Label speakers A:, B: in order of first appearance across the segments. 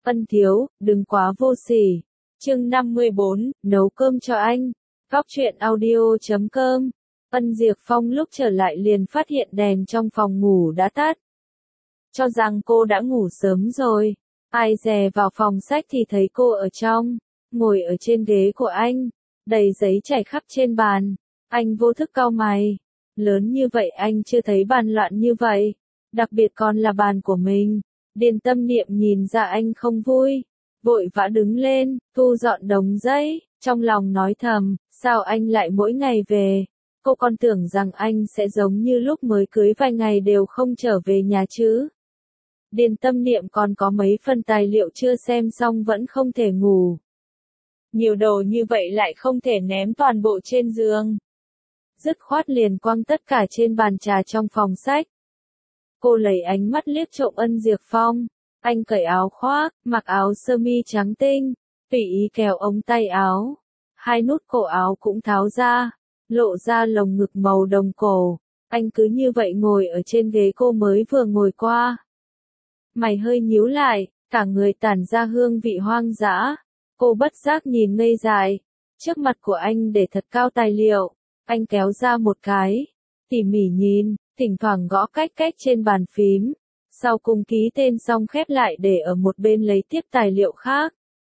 A: Ân thiếu, đừng quá vô sỉ. Chương 54, nấu cơm cho anh. Góc truyện audio.com. Ân Diệp Phong lúc trở lại liền phát hiện đèn trong phòng ngủ đã tắt. Cho rằng cô đã ngủ sớm rồi. Ai dè vào phòng sách thì thấy cô ở trong, ngồi ở trên ghế của anh, đầy giấy chảy khắp trên bàn. Anh vô thức cau mày. Lớn như vậy anh chưa thấy bàn loạn như vậy. Đặc biệt còn là bàn của mình. Điền Tâm Niệm nhìn ra anh không vui, vội vã đứng lên, thu dọn đống giấy, trong lòng nói thầm, sao anh lại mỗi ngày về? Cô còn tưởng rằng anh sẽ giống như lúc mới cưới vài ngày đều không trở về nhà chứ. Điền Tâm Niệm còn có mấy phần tài liệu chưa xem xong vẫn không thể ngủ. Nhiều đồ như vậy lại không thể ném toàn bộ trên giường. Dứt khoát liền quăng tất cả trên bàn trà trong phòng sách. Cô lấy ánh mắt liếc trộm Ân Diệp Phong. Anh cởi áo khoác, mặc áo sơ mi trắng tinh, tùy ý kéo ống tay áo. Hai nút cổ áo cũng tháo ra, lộ ra lồng ngực màu đồng cổ. Anh cứ như vậy ngồi ở trên ghế cô mới vừa ngồi qua. Mày hơi nhíu lại, cả người tản ra hương vị hoang dã. Cô bất giác nhìn ngây dại. Trước mặt của anh để thật cao tài liệu. Anh kéo ra một cái, tỉ mỉ nhìn, thỉnh thoảng gõ cách cách trên bàn phím. Sau cùng ký tên xong khép lại để ở một bên lấy tiếp tài liệu khác.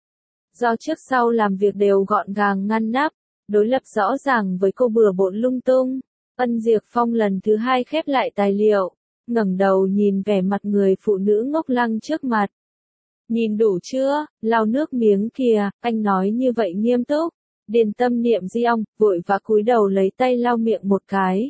A: Do trước sau làm việc đều gọn gàng ngăn nắp, đối lập rõ ràng với cô bừa bộn lung tung. Ân Diệp Phong lần thứ hai khép lại tài liệu, ngẩng đầu nhìn vẻ mặt người phụ nữ ngốc lăng trước mặt. Nhìn đủ chưa, lau nước miếng kìa, anh nói như vậy nghiêm túc. Điền Tâm Niệm di ong, vội vã cúi đầu lấy tay lau miệng một cái.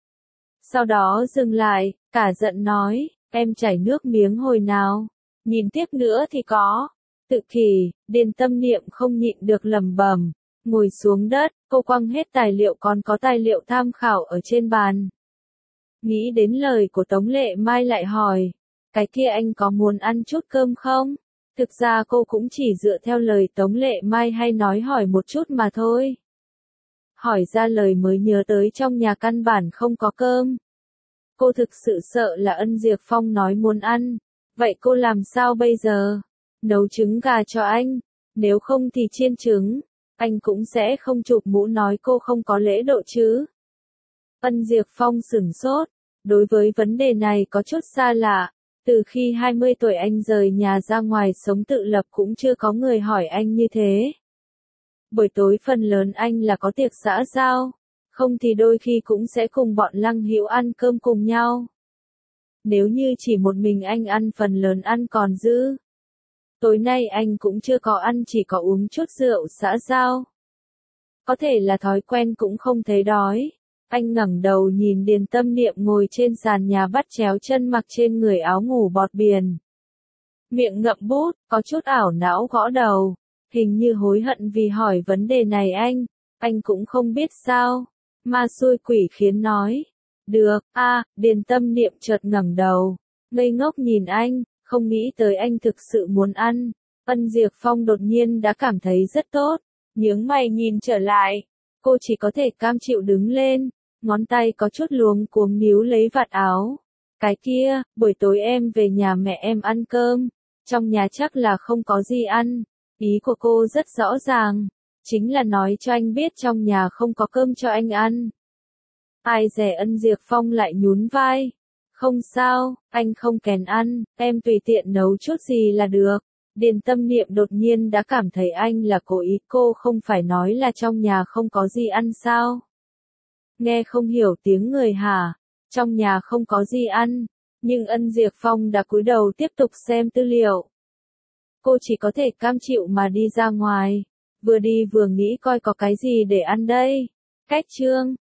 A: Sau đó dừng lại, cả giận nói, em chảy nước miếng hồi nào, nhìn tiếp nữa thì có. Tự kỷ, Điền Tâm Niệm không nhịn được lẩm bẩm, ngồi xuống đất, cô quăng hết tài liệu còn có tài liệu tham khảo ở trên bàn. Nghĩ đến lời của Tống Lệ Mai lại hỏi, cái kia anh có muốn ăn chút cơm không? Thực ra cô cũng chỉ dựa theo lời Tống Lệ Mai hay nói hỏi một chút mà thôi. Hỏi ra lời mới nhớ tới trong nhà căn bản không có cơm. Cô thực sự sợ là Ân Diệp Phong nói muốn ăn. Vậy cô làm sao bây giờ? Nấu trứng gà cho anh. Nếu không thì chiên trứng. Anh cũng sẽ không chụp mũ nói cô không có lễ độ chứ. Ân Diệp Phong sửng sốt. Đối với vấn đề này có chút xa lạ. Từ khi 20 tuổi anh rời nhà ra ngoài sống tự lập cũng chưa có người hỏi anh như thế. Buổi tối phần lớn anh là có tiệc xã giao, không thì đôi khi cũng sẽ cùng bọn Lăng Hữu ăn cơm cùng nhau. Nếu như chỉ một mình anh ăn phần lớn ăn còn dư. Tối nay anh cũng chưa có ăn chỉ có uống chút rượu xã giao. Có thể là thói quen cũng không thấy đói. Anh ngẩng đầu nhìn Điền Tâm Niệm ngồi trên sàn nhà bắt chéo chân mặc trên người áo ngủ bọt biển. Miệng ngậm bút, có chút ảo não gõ đầu. Hình như hối hận vì hỏi vấn đề này anh cũng không biết sao. Ma xui quỷ khiến nói. Được, Điền Tâm Niệm chợt ngẩng đầu, ngây ngốc nhìn anh, không nghĩ tới anh thực sự muốn ăn. Ân Diệp Phong đột nhiên đã cảm thấy rất tốt, nhướng mày nhìn trở lại. Cô chỉ có thể cam chịu đứng lên, ngón tay có chút luống cuống níu lấy vạt áo. Cái kia, buổi tối em về nhà mẹ em ăn cơm, trong nhà chắc là không có gì ăn. Ý của cô rất rõ ràng, chính là nói cho anh biết trong nhà không có cơm cho anh ăn. Ai dè Ân Diệp Phong lại nhún vai. Không sao, anh không kén ăn, em tùy tiện nấu chút gì là được. Điền Tâm Niệm đột nhiên đã cảm thấy anh là cố ý, cô không phải nói là trong nhà không có gì ăn sao? Nghe không hiểu tiếng người hả? Trong nhà không có gì ăn, nhưng Ân Diệp Phong đã cúi đầu tiếp tục xem tư liệu. Cô chỉ có thể cam chịu mà đi ra ngoài, vừa đi vừa nghĩ coi có cái gì để ăn đây. Cách chương